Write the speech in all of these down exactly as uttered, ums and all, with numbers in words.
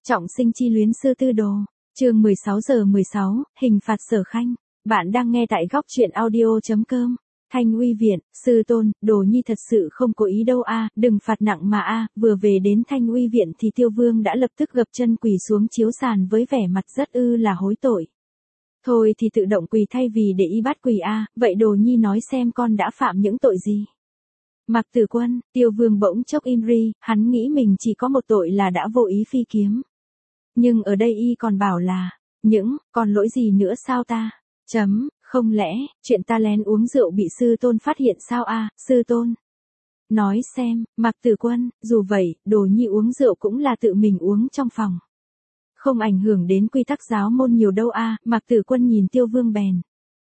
Trọng sinh chi luyến sư tư đồ. Chương mười sáu giờ mười sáu, hình phạt Sở Khanh. Bạn đang nghe tại góc truyện audio chấm com. Thanh Uy viện, sư tôn, Đồ Nhi thật sự không cố ý đâu a, đừng phạt nặng mà a. Vừa về đến Thanh Uy viện thì Tiêu Vương đã lập tức gập chân quỳ xuống chiếu sàn với vẻ mặt rất ư là hối tội. Thôi thì tự động quỳ thay vì để y bắt quỳ a, vậy Đồ Nhi nói xem con đã phạm những tội gì? Mạc Tử Quân, Tiêu Vương bỗng chốc im ri, hắn nghĩ mình chỉ có một tội là đã vô ý phi kiếm. Nhưng ở đây y còn bảo là, những, còn lỗi gì nữa sao ta? Chấm, không lẽ, chuyện ta lén uống rượu bị sư tôn phát hiện sao a, sư tôn? Nói xem, Mạc Tử Quân, dù vậy, Đồ Nhi uống rượu cũng là tự mình uống trong phòng. Không ảnh hưởng đến quy tắc giáo môn nhiều đâu a, Mạc Tử Quân nhìn Tiêu Vương bèn.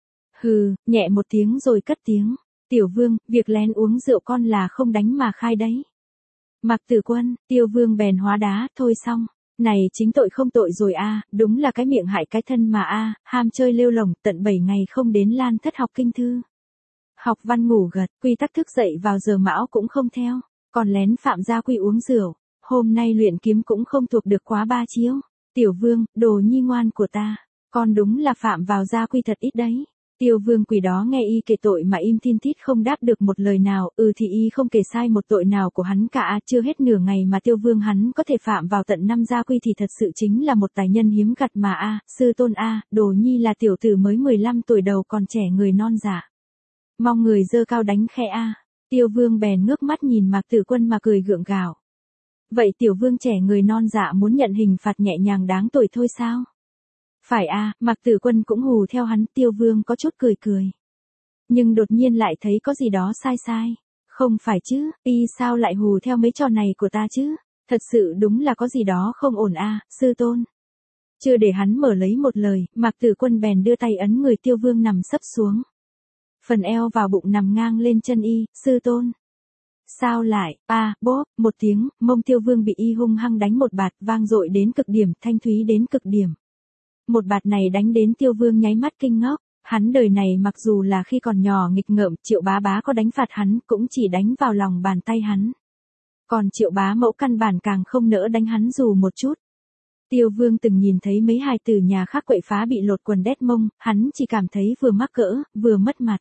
Hừ, nhẹ một tiếng rồi cất tiếng. Tiểu Vương, việc lén uống rượu con là không đánh mà khai đấy. Mạc Tử Quân, Tiêu Vương bèn hóa đá, thôi xong. Này chính tội không tội rồi a, đúng là cái miệng hại cái thân mà a, ham chơi lêu lổng, tận bảy ngày không đến Lan Thất học kinh thư. Học văn ngủ gật, quy tắc thức dậy vào giờ mão cũng không theo, còn lén phạm gia quy uống rượu, hôm nay luyện kiếm cũng không thuộc được quá ba chiếu. Tiểu Vương, Đồ Nhi ngoan của ta, con đúng là phạm vào gia quy thật ít đấy. Tiêu Vương quỳ đó nghe y kể tội mà im thin thít không đáp được một lời nào, ừ thì y không kể sai một tội nào của hắn cả, chưa hết nửa ngày mà Tiêu Vương hắn có thể phạm vào tận năm gia quy thì thật sự chính là một tài nhân hiếm gặt mà a, sư tôn a, Đồ Nhi là tiểu tử mới mười lăm tuổi đầu còn trẻ người non dạ. Mong người dơ cao đánh khe a. Tiêu Vương bèn ngước mắt nhìn Mạc Tử Quân mà cười gượng gạo. Vậy Tiểu Vương trẻ người non dạ muốn nhận hình phạt nhẹ nhàng đáng tội thôi sao? Phải a, à, Mạc Tử Quân cũng hù theo hắn, Tiêu Vương có chút cười cười. Nhưng đột nhiên lại thấy có gì đó sai sai. Không phải chứ, y sao lại hù theo mấy trò này của ta chứ? Thật sự đúng là có gì đó không ổn a, à, sư tôn. Chưa để hắn mở lấy một lời, Mạc Tử Quân bèn đưa tay ấn người Tiêu Vương nằm sấp xuống. Phần eo vào bụng nằm ngang lên chân y, sư tôn. Sao lại, a, à, bốp, một tiếng, mông Tiêu Vương bị y hung hăng đánh một bạt, vang dội đến cực điểm, thanh thúy đến cực điểm. Một bạt này đánh đến Tiêu Vương nháy mắt kinh ngốc, hắn đời này mặc dù là khi còn nhỏ nghịch ngợm, Triệu Bá Bá có đánh phạt hắn, cũng chỉ đánh vào lòng bàn tay hắn. Còn Triệu Bá Mẫu căn bản càng không nỡ đánh hắn dù một chút. Tiêu Vương từng nhìn thấy mấy hài tử nhà khác quậy phá bị lột quần đét mông, hắn chỉ cảm thấy vừa mắc cỡ, vừa mất mặt.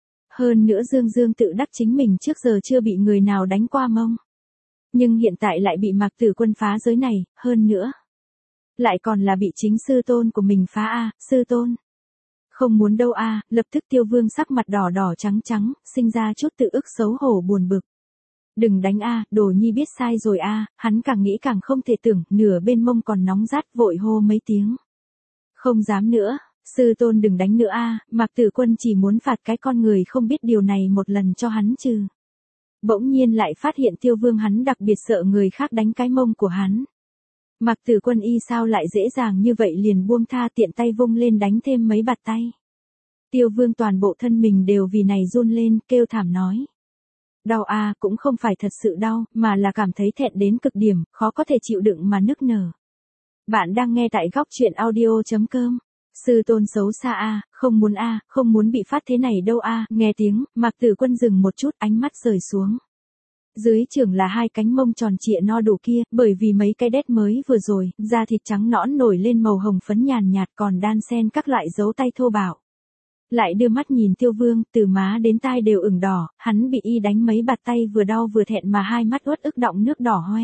Hơn nữa Dương Dương tự đắc chính mình trước giờ chưa bị người nào đánh qua mông. Nhưng hiện tại lại bị Mạc Tử Quân phá giới này, hơn nữa. Lại còn là bị chính sư tôn của mình phá a, à, sư tôn. Không muốn đâu a, à, lập tức Tiêu Vương sắc mặt đỏ đỏ trắng trắng, sinh ra chút tự ức xấu hổ buồn bực. Đừng đánh a, à, Đồ Nhi biết sai rồi a, à, hắn càng nghĩ càng không thể tưởng, nửa bên mông còn nóng rát vội hô mấy tiếng. Không dám nữa, sư tôn đừng đánh nữa a, à, Mạc Tử Quân chỉ muốn phạt cái con người không biết điều này một lần cho hắn chứ. Bỗng nhiên lại phát hiện Tiêu Vương hắn đặc biệt sợ người khác đánh cái mông của hắn. Mạc Tử Quân y sao lại dễ dàng như vậy liền buông tha tiện tay vung lên đánh thêm mấy bạt tay. Tiêu Vương toàn bộ thân mình đều vì này run lên, kêu thảm nói. Đau a, à, cũng không phải thật sự đau, mà là cảm thấy thẹn đến cực điểm, khó có thể chịu đựng mà nức nở. Bạn đang nghe tại góc truyện audio chấm com. Sư tôn xấu xa a, à, không muốn a, à, không muốn bị phát thế này đâu a, à. Nghe tiếng, Mạc Tử Quân dừng một chút, ánh mắt rời xuống. Dưới trưởng là hai cánh mông tròn trịa no đủ kia, bởi vì mấy cái đét mới vừa rồi, da thịt trắng nõn nổi lên màu hồng phấn nhàn nhạt còn đan xen các loại dấu tay thô bạo. Lại đưa mắt nhìn Tiêu Vương, từ má đến tai đều ửng đỏ, hắn bị y đánh mấy bạt tay vừa đau vừa thẹn mà hai mắt uất ức đọng nước đỏ hoe.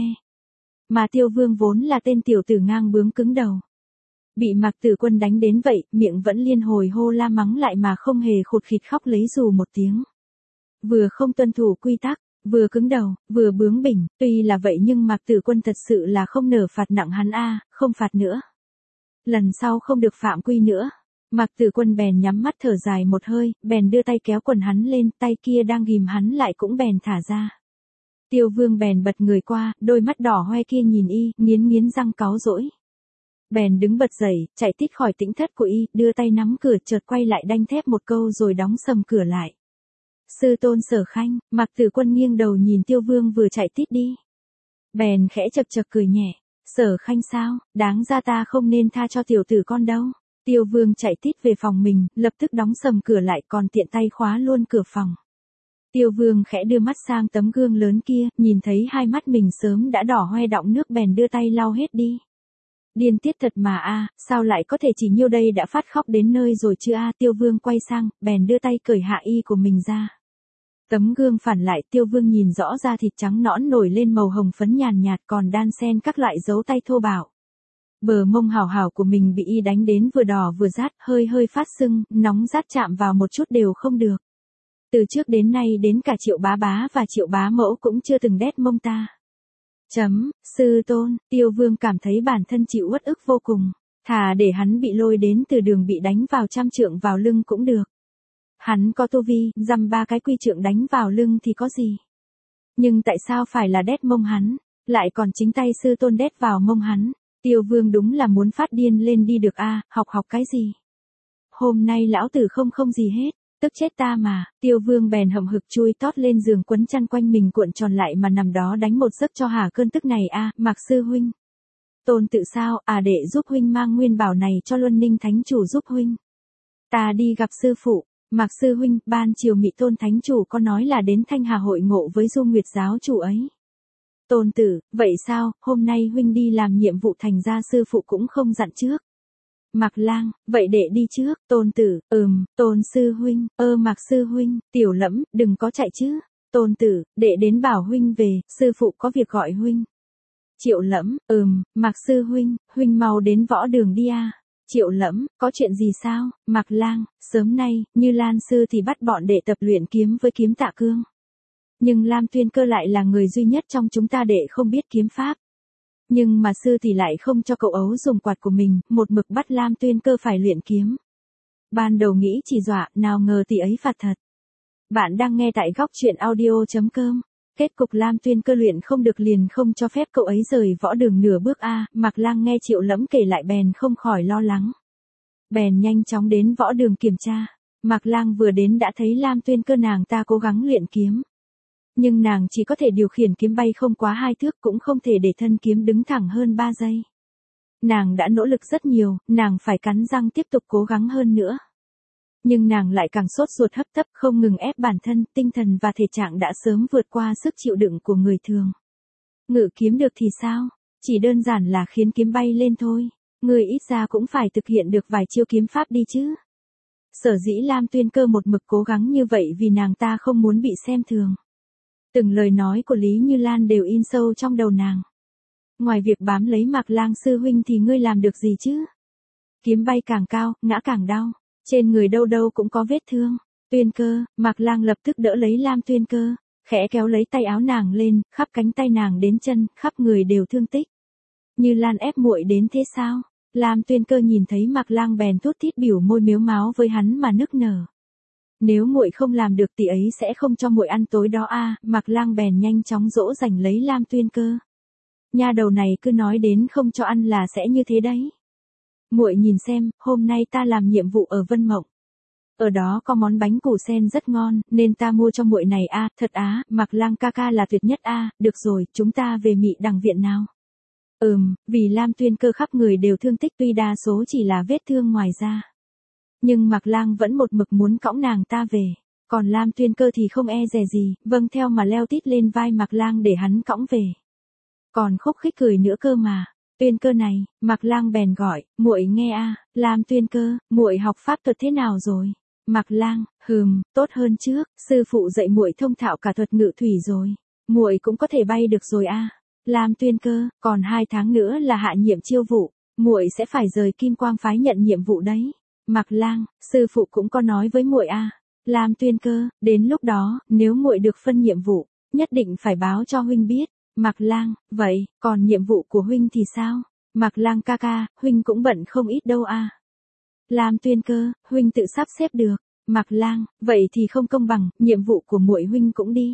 Mà Tiêu Vương vốn là tên tiểu tử ngang bướng cứng đầu. Bị Mạc Tử Quân đánh đến vậy, miệng vẫn liên hồi hô la mắng lại mà không hề khụt khịt khóc lấy dù một tiếng. Vừa không tuân thủ quy tắc. Vừa cứng đầu, vừa bướng bỉnh, tuy là vậy nhưng Mạc Tử Quân thật sự là không nở phạt nặng hắn a, à, không phạt nữa. Lần sau không được phạm quy nữa. Mạc Tử Quân bèn nhắm mắt thở dài một hơi, bèn đưa tay kéo quần hắn lên, tay kia đang ghìm hắn lại cũng bèn thả ra. Tiêu Vương bèn bật người qua, đôi mắt đỏ hoe kia nhìn y, nghiến nghiến răng cáu dỗi. Bèn đứng bật dậy, chạy tít khỏi tĩnh thất của y, đưa tay nắm cửa chợt quay lại đanh thép một câu rồi đóng sầm cửa lại. Sư tôn Sở Khanh, Mạc Tử Quân nghiêng đầu nhìn Tiêu Vương vừa chạy tít đi. Bèn khẽ chật chật cười nhẹ, Sở Khanh sao, đáng ra ta không nên tha cho tiểu tử con đâu. Tiêu Vương chạy tít về phòng mình, lập tức đóng sầm cửa lại còn tiện tay khóa luôn cửa phòng. Tiêu Vương khẽ đưa mắt sang tấm gương lớn kia, nhìn thấy hai mắt mình sớm đã đỏ hoe đọng nước bèn đưa tay lau hết đi. Điên tiết thật mà a, sao lại có thể chỉ nhiêu đây đã phát khóc đến nơi rồi chứ a, Tiêu Vương quay sang, bèn đưa tay cởi hạ y của mình ra. Tấm gương phản lại, Tiêu Vương nhìn rõ da thịt trắng nõn nổi lên màu hồng phấn nhàn nhạt còn đan xen các loại dấu tay thô bạo. Bờ mông hào hào của mình bị y đánh đến vừa đỏ vừa rát, hơi hơi phát sưng, nóng rát chạm vào một chút đều không được. Từ trước đến nay đến cả Triệu bá bá và Triệu bá mẫu cũng chưa từng đét mông ta. Chấm, sư tôn, Tiêu Vương cảm thấy bản thân chịu uất ức vô cùng, thà để hắn bị lôi đến từ đường bị đánh vào trăm trượng vào lưng cũng được. Hắn có tu vi, dăm ba cái quy trượng đánh vào lưng thì có gì. Nhưng tại sao phải là đét mông hắn, lại còn chính tay sư tôn đét vào mông hắn. Tiêu Vương đúng là muốn phát điên lên đi được a, học học cái gì. Hôm nay lão tử không không gì hết, tức chết ta mà. Tiêu Vương bèn hậm hực chui tót lên giường quấn chăn quanh mình cuộn tròn lại mà nằm đó đánh một giấc cho hả cơn tức này a. Mạc sư huynh, Tôn tự sao, à đệ giúp huynh mang nguyên bảo này cho Luân Ninh thánh chủ giúp huynh. Ta đi gặp sư phụ. Mạc sư huynh, ban chiều Mị Tôn thánh chủ có nói là đến Thanh Hà hội ngộ với Du Nguyệt giáo chủ ấy. Tôn tử, vậy sao, hôm nay huynh đi làm nhiệm vụ thành ra sư phụ cũng không dặn trước. Mạc Lang, vậy đệ đi trước. Tôn tử, ừm, Tôn sư huynh, ơ Mạc sư huynh, Tiểu Lẫm, đừng có chạy chứ. Tôn tử, đệ đến bảo huynh về, sư phụ có việc gọi huynh. Triệu Lẫm, ừm, Mạc sư huynh, huynh mau đến võ đường đi a. Triệu Lẫm, có chuyện gì sao? Mạc Lang, sớm nay, Như Lan sư thì bắt bọn đệ tập luyện kiếm với kiếm Tạ Cương. Nhưng Lam Tuyên Cơ lại là người duy nhất trong chúng ta đệ không biết kiếm pháp. Nhưng mà sư thì lại không cho cậu ấu dùng quạt của mình, một mực bắt Lam Tuyên Cơ phải luyện kiếm. Ban đầu nghĩ chỉ dọa, nào ngờ tỷ ấy phạt thật. Bạn đang nghe tại góc truyện audio chấm com. Kết cục Lam Tuyên Cơ luyện không được liền không cho phép cậu ấy rời võ đường nửa bước a. Mạc Lang nghe Triệu Lẫm kể lại bèn không khỏi lo lắng. Bèn nhanh chóng đến võ đường kiểm tra. Mạc Lang vừa đến đã thấy Lam Tuyên Cơ nàng ta cố gắng luyện kiếm. Nhưng nàng chỉ có thể điều khiển kiếm bay không quá hai thước, cũng không thể để thân kiếm đứng thẳng hơn ba giây. Nàng đã nỗ lực rất nhiều, nàng phải cắn răng tiếp tục cố gắng hơn nữa. Nhưng nàng lại càng sốt ruột hấp tấp không ngừng ép bản thân, tinh thần và thể trạng đã sớm vượt qua sức chịu đựng của người thường. Ngự kiếm được thì sao? Chỉ đơn giản là khiến kiếm bay lên thôi. Người ít ra cũng phải thực hiện được vài chiêu kiếm pháp đi chứ. Sở dĩ Lam Tuyên Cơ một mực cố gắng như vậy vì nàng ta không muốn bị xem thường. Từng lời nói của Lý Như Lan đều in sâu trong đầu nàng. Ngoài việc bám lấy Mạc Lang sư huynh thì ngươi làm được gì chứ? Kiếm bay càng cao, ngã càng đau. Trên người đâu đâu cũng có vết thương. Tuyên Cơ, Mạc Lang lập tức đỡ lấy Lam Tuyên Cơ, khẽ kéo lấy tay áo nàng lên, khắp cánh tay nàng đến chân, khắp người đều thương tích. Như Lan ép muội đến thế sao? Lam Tuyên Cơ nhìn thấy Mạc Lang bèn thút thít biểu môi mếu máo với hắn mà nức nở. Nếu muội không làm được tỷ ấy sẽ không cho muội ăn tối đó a. Mạc Lang bèn nhanh chóng dỗ dành lấy Lam Tuyên Cơ. Nha đầu này cứ nói đến không cho ăn là sẽ như thế đấy. Muội nhìn xem, hôm nay ta làm nhiệm vụ ở Vân Mộng. Ở đó có món bánh củ sen rất ngon, nên ta mua cho muội này a. Thật á, Mạc Lang ca ca là tuyệt nhất a. Được rồi, chúng ta về Mị Đằng viện nào. Ừm, vì Lam Tuyên Cơ khắp người đều thương tích, tuy đa số chỉ là vết thương ngoài da. Nhưng Mạc Lang vẫn một mực muốn cõng nàng ta về. Còn Lam Tuyên Cơ thì không e dè gì, vâng theo mà leo tít lên vai Mạc Lang để hắn cõng về. Còn khúc khích cười nữa cơ mà. Tuyên Cơ này, Mạc Lang bèn gọi, muội nghe a. Lam Tuyên Cơ, muội học pháp thuật thế nào rồi? Mạc Lang, hừm, tốt hơn trước, sư phụ dạy muội thông thạo cả thuật ngự thủy rồi. Muội cũng có thể bay được rồi a. Lam Tuyên Cơ, còn hai tháng nữa là hạ nhiệm chiêu vụ, muội sẽ phải rời Kim Quang phái nhận nhiệm vụ đấy. Mạc Lang, sư phụ cũng có nói với muội a. Lam Tuyên Cơ, đến lúc đó, nếu muội được phân nhiệm vụ, nhất định phải báo cho huynh biết. Mạc Lang, vậy, còn nhiệm vụ của huynh thì sao? Mạc Lang ca ca, huynh cũng bận không ít đâu a. Lam Tuyên Cơ, huynh tự sắp xếp được. Mạc Lang, vậy thì không công bằng, nhiệm vụ của muội huynh cũng đi.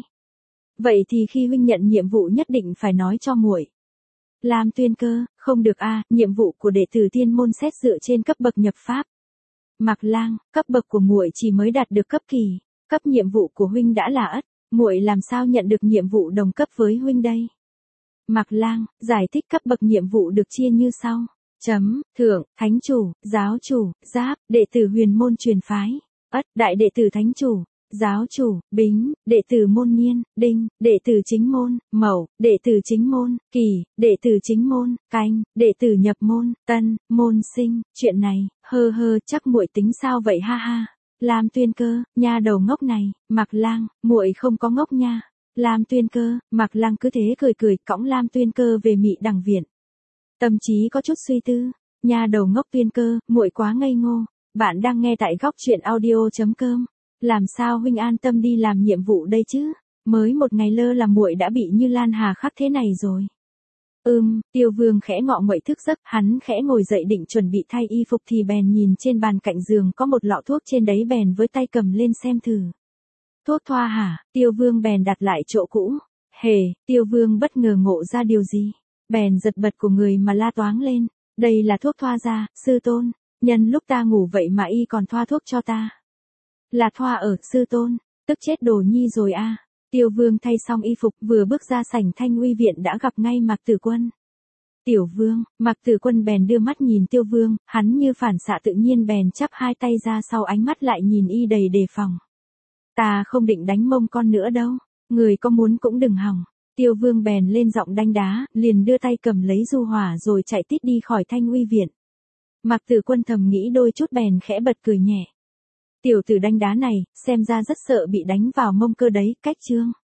Vậy thì khi huynh nhận nhiệm vụ nhất định phải nói cho muội. Lam Tuyên Cơ, không được a, nhiệm vụ của đệ tử tiên môn xét dựa trên cấp bậc nhập pháp. Mạc Lang, cấp bậc của muội chỉ mới đạt được cấp kỳ, cấp nhiệm vụ của huynh đã là ất, muội làm sao nhận được nhiệm vụ đồng cấp với huynh đây? Mạc Lang, giải thích cấp bậc nhiệm vụ được chia như sau. Chấm, thượng, thánh chủ, giáo chủ, giáp, đệ tử huyền môn truyền phái. Ất, đại đệ tử thánh chủ, Giáo chủ, Bính, đệ tử môn Nhiên, Đinh, đệ tử chính môn, Mậu, đệ tử chính môn, Kỷ, đệ tử chính môn, Canh, đệ tử nhập môn, Tân, môn sinh, chuyện này, hơ hơ, chắc muội tính sao vậy ha ha. Lam Tuyên Cơ, nha đầu ngốc này, Mạc Lang, muội không có ngốc nha. Lam Tuyên Cơ, Mạc Lang cứ thế cười cười, cõng Lam Tuyên Cơ về Mị Đằng viện. Tâm trí có chút suy tư, nha đầu ngốc Tuyên Cơ, muội quá ngây ngô. Bạn đang nghe tại góc truyện audio chấm com. Làm sao huynh an tâm đi làm nhiệm vụ đây chứ? Mới một ngày lơ là muội đã bị Như Lan hà khắc thế này rồi. Ừm, Tiêu Vương khẽ ngọ nguậy thức giấc, hắn khẽ ngồi dậy định chuẩn bị thay y phục thì bèn nhìn trên bàn cạnh giường có một lọ thuốc trên đấy bèn với tay cầm lên xem thử. Thuốc thoa hả? Tiêu Vương bèn đặt lại chỗ cũ. Hề, Tiêu Vương bất ngờ ngộ ra điều gì? Bèn giật bật của người mà la toáng lên. Đây là thuốc thoa da, sư tôn. Nhân lúc ta ngủ vậy mà y còn thoa thuốc cho ta. Là thoa ở, sư tôn. Tức chết Đồ Nhi rồi a. À. Tiêu Vương thay xong y phục vừa bước ra sảnh Thanh Uy viện đã gặp ngay Mạc Tử Quân. Tiểu Vương, Mạc Tử Quân bèn đưa mắt nhìn Tiêu Vương, hắn như phản xạ tự nhiên bèn chắp hai tay ra sau ánh mắt lại nhìn y đầy đề phòng. Ta không định đánh mông con nữa đâu, người có muốn cũng đừng hòng. Tiêu Vương bèn lên giọng đanh đá, liền đưa tay cầm lấy du hỏa rồi chạy tít đi khỏi Thanh Uy viện. Mạc Tử Quân thầm nghĩ đôi chút bèn khẽ bật cười nhẹ. Tiểu tử đanh đá này, xem ra rất sợ bị đánh vào mông cơ đấy, cách chương.